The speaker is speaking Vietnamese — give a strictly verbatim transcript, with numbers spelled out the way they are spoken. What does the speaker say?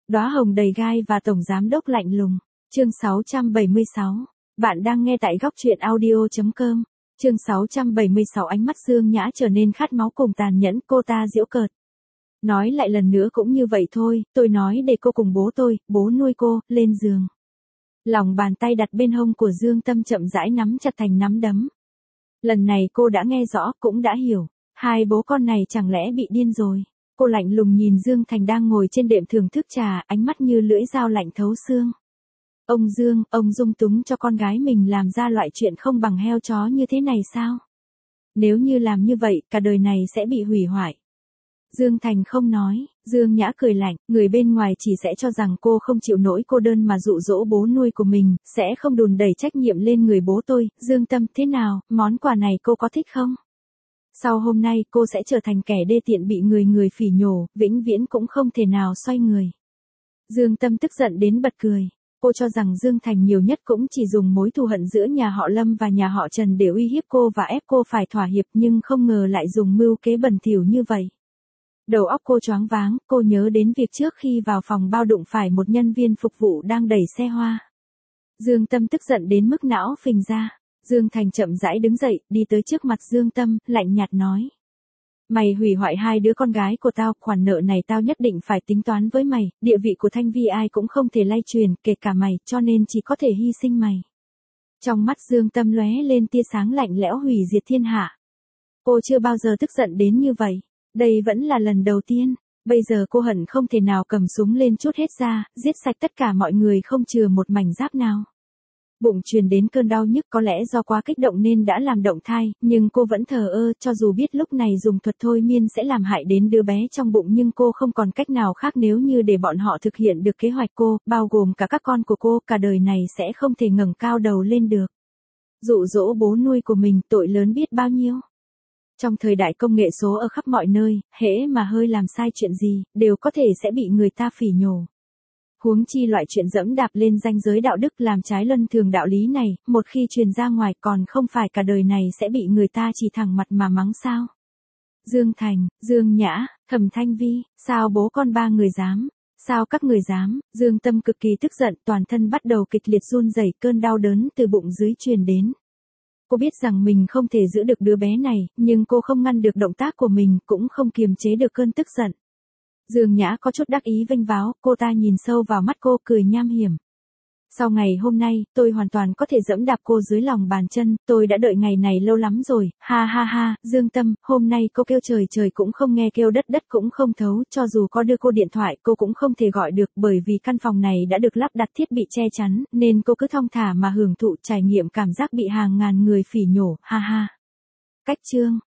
Đóa hồng đầy gai và tổng giám đốc lạnh lùng. Chương sáu trăm bảy mươi sáu. Bạn đang nghe tại góc truyện audio chấm com. Chương sáu trăm bảy mươi sáu. Ánh mắt Dương Nhã trở nên khát máu cùng tàn nhẫn, cô ta giễu cợt. Nói lại lần nữa cũng như vậy thôi, tôi nói để cô cùng bố tôi, bố nuôi cô, lên giường. Lòng bàn tay đặt bên hông của Dương Tâm chậm rãi nắm chặt thành nắm đấm. Lần này cô đã nghe rõ, cũng đã hiểu. Hai bố con này chẳng lẽ bị điên rồi. Cô lạnh lùng nhìn Dương Thành đang ngồi trên đệm thưởng thức trà, ánh mắt như lưỡi dao lạnh thấu xương. Ông Dương, ông dung túng cho con gái mình làm ra loại chuyện không bằng heo chó như thế này sao? Nếu như làm như vậy, cả đời này sẽ bị hủy hoại. Dương Thành không nói, Dương Nhã cười lạnh, người bên ngoài chỉ sẽ cho rằng cô không chịu nổi cô đơn mà dụ dỗ bố nuôi của mình, sẽ không đùn đẩy trách nhiệm lên người bố tôi. Dương Tâm, thế nào, món quà này cô có thích không? Sau hôm nay cô sẽ trở thành kẻ đê tiện bị người người phỉ nhổ, vĩnh viễn cũng không thể nào xoay người. Dương Tâm tức giận đến bật cười. Cô cho rằng Dương Thành nhiều nhất cũng chỉ dùng mối thù hận giữa nhà họ Lâm và nhà họ Trần để uy hiếp cô và ép cô phải thỏa hiệp, nhưng không ngờ lại dùng mưu kế bẩn thỉu như vậy. Đầu óc cô choáng váng, cô nhớ đến việc trước khi vào phòng bao đụng phải một nhân viên phục vụ đang đẩy xe hoa. Dương Tâm tức giận đến mức não phình ra. Dương Thành chậm rãi đứng dậy, đi tới trước mặt Dương Tâm, lạnh nhạt nói. Mày hủy hoại hai đứa con gái của tao, khoản nợ này tao nhất định phải tính toán với mày, địa vị của Thanh Vi ai cũng không thể lay truyền, kể cả mày, cho nên chỉ có thể hy sinh mày. Trong mắt Dương Tâm lóe lên tia sáng lạnh lẽo hủy diệt thiên hạ. Cô chưa bao giờ tức giận đến như vậy, đây vẫn là lần đầu tiên, bây giờ cô hận không thể nào cầm súng lên trút hết ra, giết sạch tất cả mọi người không chừa một mảnh giáp nào. Bụng truyền đến cơn đau nhức, có lẽ do quá kích động nên đã làm động thai, nhưng cô vẫn thờ ơ, cho dù biết lúc này dùng thuật thôi miên sẽ làm hại đến đứa bé trong bụng, nhưng cô không còn cách nào khác nếu như để bọn họ thực hiện được kế hoạch cô, bao gồm cả các con của cô, cả đời này sẽ không thể ngẩng cao đầu lên được. Dụ dỗ bố nuôi của mình, tội lớn biết bao nhiêu. Trong thời đại công nghệ số ở khắp mọi nơi, hễ mà hơi làm sai chuyện gì, đều có thể sẽ bị người ta phỉ nhổ. Huống chi loại chuyện dẫm đạp lên ranh giới đạo đức làm trái luân thường đạo lý này, một khi truyền ra ngoài còn không phải cả đời này sẽ bị người ta chỉ thẳng mặt mà mắng sao. Dương Thành, Dương Nhã, Thẩm Thanh Vi, sao bố con ba người dám, sao các người dám. Dương Tâm cực kỳ tức giận, toàn thân bắt đầu kịch liệt run rẩy, cơn đau đớn từ bụng dưới truyền đến. Cô biết rằng mình không thể giữ được đứa bé này, nhưng cô không ngăn được động tác của mình, cũng không kiềm chế được cơn tức giận. Dương Nhã có chút đắc ý vênh váo, cô ta nhìn sâu vào mắt cô, cười nham hiểm. Sau ngày hôm nay, tôi hoàn toàn có thể dẫm đạp cô dưới lòng bàn chân, tôi đã đợi ngày này lâu lắm rồi, ha ha ha. Dương Tâm, hôm nay cô kêu trời trời cũng không nghe, kêu đất đất cũng không thấu, cho dù có đưa cô điện thoại cô cũng không thể gọi được, bởi vì căn phòng này đã được lắp đặt thiết bị che chắn, nên cô cứ thong thả mà hưởng thụ trải nghiệm cảm giác bị hàng ngàn người phỉ nhổ, ha ha. Cách chương.